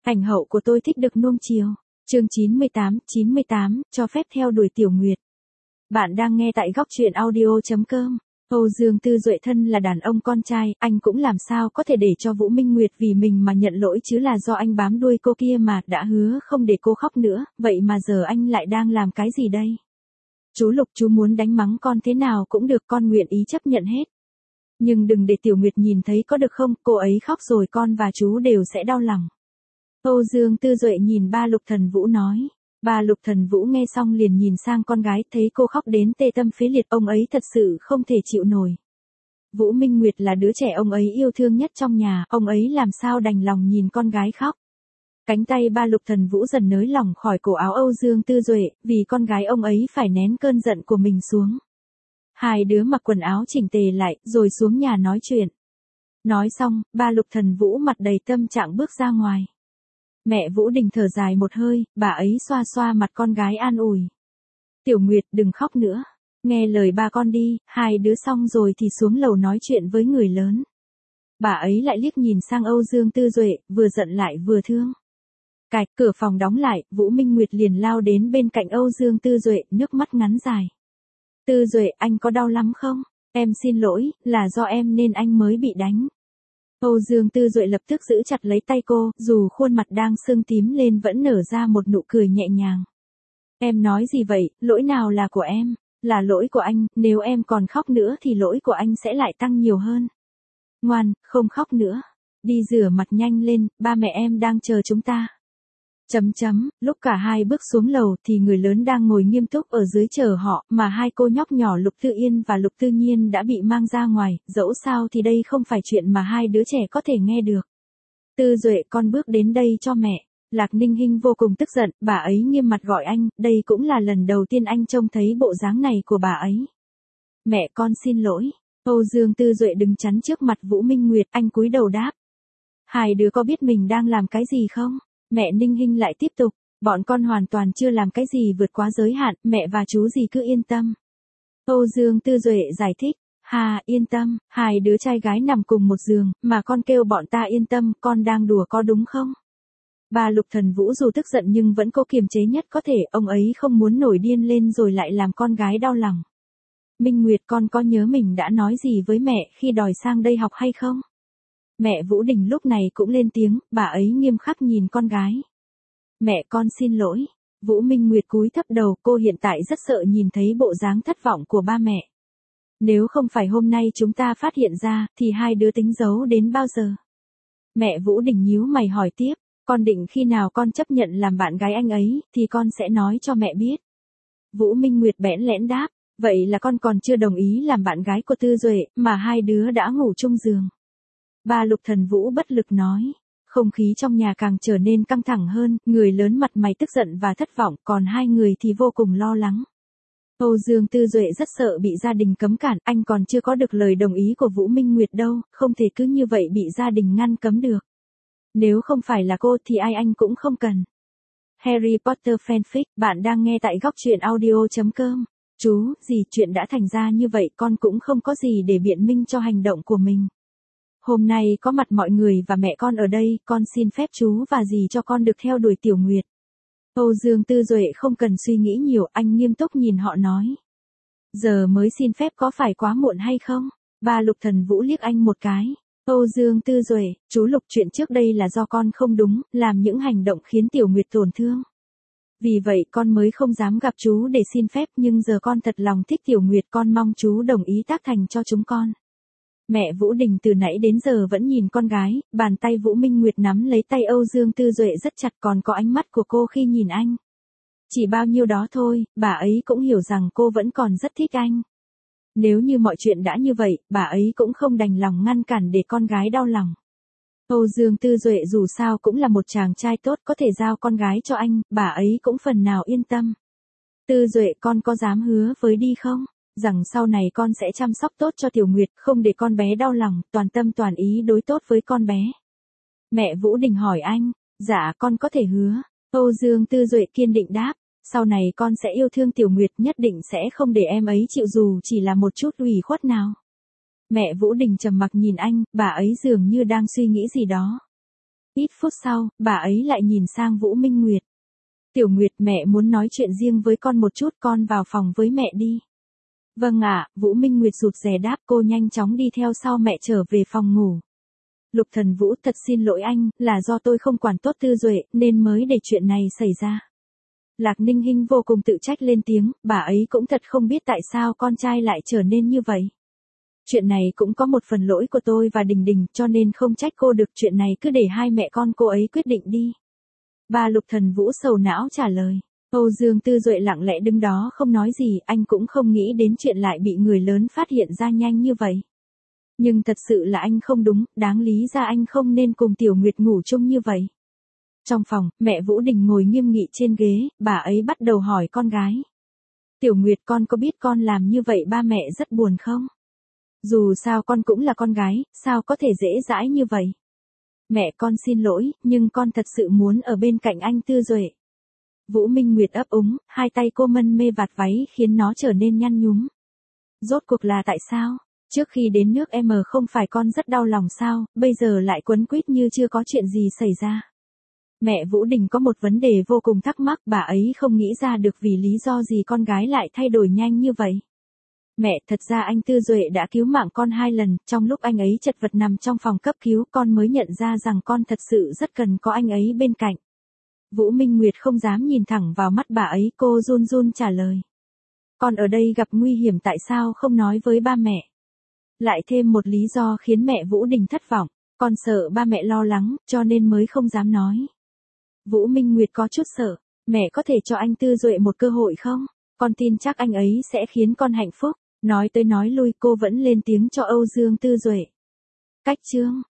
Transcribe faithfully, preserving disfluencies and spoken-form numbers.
Ảnh hậu của tôi thích được nuông chiều. Chương chín mươi tám, chín mươi tám, cho phép theo đuổi Tiểu Nguyệt. Bạn đang nghe tại góc truyện audio chấm com. Âu Dương Tư Duệ thân là đàn ông con trai, anh cũng làm sao có thể để cho Vũ Minh Nguyệt vì mình mà nhận lỗi, chứ là do anh bám đuôi cô kia mà, đã hứa không để cô khóc nữa, vậy mà giờ anh lại đang làm cái gì đây? Chú Lục, chú muốn đánh mắng con thế nào cũng được, con nguyện ý chấp nhận hết. Nhưng đừng để Tiểu Nguyệt nhìn thấy có được không, cô ấy khóc rồi con và chú đều sẽ đau lòng. Âu Dương Tư Duệ nhìn ba Lục Thần Vũ nói. Ba Lục Thần Vũ nghe xong liền nhìn sang con gái, thấy cô khóc đến tê tâm phế liệt, ông ấy thật sự không thể chịu nổi. Vũ Minh Nguyệt là đứa trẻ ông ấy yêu thương nhất trong nhà, ông ấy làm sao đành lòng nhìn con gái khóc. Cánh tay ba Lục Thần Vũ dần nới lỏng khỏi cổ áo Âu Dương Tư Duệ, vì con gái ông ấy phải nén cơn giận của mình xuống. Hai đứa mặc quần áo chỉnh tề lại, rồi xuống nhà nói chuyện. Nói xong, ba Lục Thần Vũ mặt đầy tâm trạng bước ra ngoài. Mẹ Vũ Đình thở dài một hơi, bà ấy xoa xoa mặt con gái an ủi. Tiểu Nguyệt, đừng khóc nữa. Nghe lời ba con đi, hai đứa xong rồi thì xuống lầu nói chuyện với người lớn. Bà ấy lại liếc nhìn sang Âu Dương Tư Duệ, vừa giận lại vừa thương. Cạch, cửa phòng đóng lại, Vũ Minh Nguyệt liền lao đến bên cạnh Âu Dương Tư Duệ, nước mắt ngắn dài. Tư Duệ, anh có đau lắm không? Em xin lỗi, là do em nên anh mới bị đánh. Âu Dương Tư Duệ lập tức giữ chặt lấy tay cô, dù khuôn mặt đang sưng tím lên vẫn nở ra một nụ cười nhẹ nhàng. Em nói gì vậy, lỗi nào là của em? Là lỗi của anh, nếu em còn khóc nữa thì lỗi của anh sẽ lại tăng nhiều hơn. Ngoan, không khóc nữa. Đi rửa mặt nhanh lên, ba mẹ em đang chờ chúng ta. Chấm chấm, lúc cả hai bước xuống lầu thì người lớn đang ngồi nghiêm túc ở dưới chờ họ, mà hai cô nhóc nhỏ Lục Tư Yên và Lục Tư Nhiên đã bị mang ra ngoài, dẫu sao thì đây không phải chuyện mà hai đứa trẻ có thể nghe được. Tư Duệ, con bước đến đây cho mẹ. Lạc Ninh Hinh vô cùng tức giận, bà ấy nghiêm mặt gọi anh, đây cũng là lần đầu tiên anh trông thấy bộ dáng này của bà ấy. Mẹ, con xin lỗi. Âu Dương Tư Duệ đứng chắn trước mặt Vũ Minh Nguyệt, anh cúi đầu đáp. Hai đứa có biết mình đang làm cái gì không? Mẹ Ninh Hinh lại tiếp tục, bọn con hoàn toàn chưa làm cái gì vượt quá giới hạn, mẹ và chú gì cứ yên tâm. Âu Dương Tư Duệ giải thích, hà, yên tâm, hai đứa trai gái nằm cùng một giường, mà con kêu bọn ta yên tâm, con đang đùa có đúng không? Bà Lục Thần Vũ dù tức giận nhưng vẫn cố kiềm chế nhất có thể, ông ấy không muốn nổi điên lên rồi lại làm con gái đau lòng. Minh Nguyệt, con có nhớ mình đã nói gì với mẹ khi đòi sang đây học hay không? Mẹ Vũ Đình lúc này cũng lên tiếng, bà ấy nghiêm khắc nhìn con gái. Mẹ, con xin lỗi. Vũ Minh Nguyệt cúi thấp đầu, cô hiện tại rất sợ nhìn thấy bộ dáng thất vọng của ba mẹ. Nếu không phải hôm nay chúng ta phát hiện ra, thì hai đứa tính giấu đến bao giờ? Mẹ Vũ Đình nhíu mày hỏi tiếp, con định khi nào con chấp nhận làm bạn gái anh ấy, thì con sẽ nói cho mẹ biết. Vũ Minh Nguyệt bẽn lẽn đáp, vậy là con còn chưa đồng ý làm bạn gái của Tư Duệ, mà hai đứa đã ngủ chung giường. Ba Lục Thần Vũ bất lực nói. Không khí trong nhà càng trở nên căng thẳng hơn, người lớn mặt mày tức giận và thất vọng, còn hai người thì vô cùng lo lắng. Âu Dương Tư Duệ rất sợ bị gia đình cấm cản, anh còn chưa có được lời đồng ý của Vũ Minh Nguyệt đâu, không thể cứ như vậy bị gia đình ngăn cấm được. Nếu không phải là cô thì ai anh cũng không cần. Harry Potter fanfic, bạn đang nghe tại góc truyện audio chấm com. Chú, gì chuyện đã thành ra như vậy, con cũng không có gì để biện minh cho hành động của mình. Hôm nay có mặt mọi người và mẹ con ở đây, con xin phép chú và dì cho con được theo đuổi Tiểu Nguyệt. Âu Dương Tư Duệ không cần suy nghĩ nhiều, anh nghiêm túc nhìn họ nói. Giờ mới xin phép có phải quá muộn hay không? Ba Lục Thần Vũ liếc anh một cái. Âu Dương Tư Duệ, chú Lục, chuyện trước đây là do con không đúng, làm những hành động khiến Tiểu Nguyệt tổn thương. Vì vậy con mới không dám gặp chú để xin phép, nhưng giờ con thật lòng thích Tiểu Nguyệt, con mong chú đồng ý tác thành cho chúng con. Mẹ Vũ Đình từ nãy đến giờ vẫn nhìn con gái, bàn tay Vũ Minh Nguyệt nắm lấy tay Âu Dương Tư Duệ rất chặt, còn có ánh mắt của cô khi nhìn anh. Chỉ bao nhiêu đó thôi, bà ấy cũng hiểu rằng cô vẫn còn rất thích anh. Nếu như mọi chuyện đã như vậy, bà ấy cũng không đành lòng ngăn cản để con gái đau lòng. Âu Dương Tư Duệ dù sao cũng là một chàng trai tốt, có thể giao con gái cho anh, bà ấy cũng phần nào yên tâm. Tư Duệ, con có dám hứa với đi không? Rằng sau này con sẽ chăm sóc tốt cho Tiểu Nguyệt, không để con bé đau lòng, toàn tâm toàn ý đối tốt với con bé. Mẹ Vũ Đình hỏi anh, dạ con có thể hứa. Âu Dương Tư Duệ kiên định đáp, sau này con sẽ yêu thương Tiểu Nguyệt, nhất định sẽ không để em ấy chịu dù chỉ là một chút ủy khuất nào. Mẹ Vũ Đình trầm mặc nhìn anh, bà ấy dường như đang suy nghĩ gì đó. Ít phút sau, bà ấy lại nhìn sang Vũ Minh Nguyệt. Tiểu Nguyệt, mẹ muốn nói chuyện riêng với con một chút, con vào phòng với mẹ đi. Vâng ạ, Vũ Minh Nguyệt rụt rè đáp, cô nhanh chóng đi theo sau mẹ trở về phòng ngủ. Lục Thần Vũ, thật xin lỗi anh, là do tôi không quản tốt Tư Duệ, nên mới để chuyện này xảy ra. Lạc Ninh Hinh vô cùng tự trách lên tiếng, bà ấy cũng thật không biết tại sao con trai lại trở nên như vậy. Chuyện này cũng có một phần lỗi của tôi và Đình Đình, cho nên không trách cô được, chuyện này cứ để hai mẹ con cô ấy quyết định đi. Bà Lục Thần Vũ sầu não trả lời. Âu Dương Tư Duệ lặng lẽ đứng đó không nói gì, anh cũng không nghĩ đến chuyện lại bị người lớn phát hiện ra nhanh như vậy. Nhưng thật sự là anh không đúng, đáng lý ra anh không nên cùng Tiểu Nguyệt ngủ chung như vậy. Trong phòng, mẹ Vũ Đình ngồi nghiêm nghị trên ghế, bà ấy bắt đầu hỏi con gái. Tiểu Nguyệt, con có biết con làm như vậy ba mẹ rất buồn không? Dù sao con cũng là con gái, sao có thể dễ dãi như vậy? Mẹ, con xin lỗi, nhưng con thật sự muốn ở bên cạnh anh Tư Duệ. Vũ Minh Nguyệt ấp úng, hai tay cô mân mê vạt váy khiến nó trở nên nhăn nhúm. Rốt cuộc là tại sao? Trước khi đến nước em không phải con rất đau lòng sao, bây giờ lại quấn quýt như chưa có chuyện gì xảy ra. Mẹ Vũ Đình có một vấn đề vô cùng thắc mắc, bà ấy không nghĩ ra được vì lý do gì con gái lại thay đổi nhanh như vậy. Mẹ, thật ra anh Tư Duệ đã cứu mạng con hai lần, trong lúc anh ấy chật vật nằm trong phòng cấp cứu con mới nhận ra rằng con thật sự rất cần có anh ấy bên cạnh. Vũ Minh Nguyệt không dám nhìn thẳng vào mắt bà ấy, cô run run trả lời. Con ở đây gặp nguy hiểm tại sao không nói với ba mẹ? Lại thêm một lý do khiến mẹ Vũ Đình thất vọng, con sợ ba mẹ lo lắng, cho nên mới không dám nói. Vũ Minh Nguyệt có chút sợ, mẹ có thể cho anh Tư Duệ một cơ hội không? Con tin chắc anh ấy sẽ khiến con hạnh phúc. Nói tới nói lui cô vẫn lên tiếng cho Âu Dương Tư Duệ. Cách chương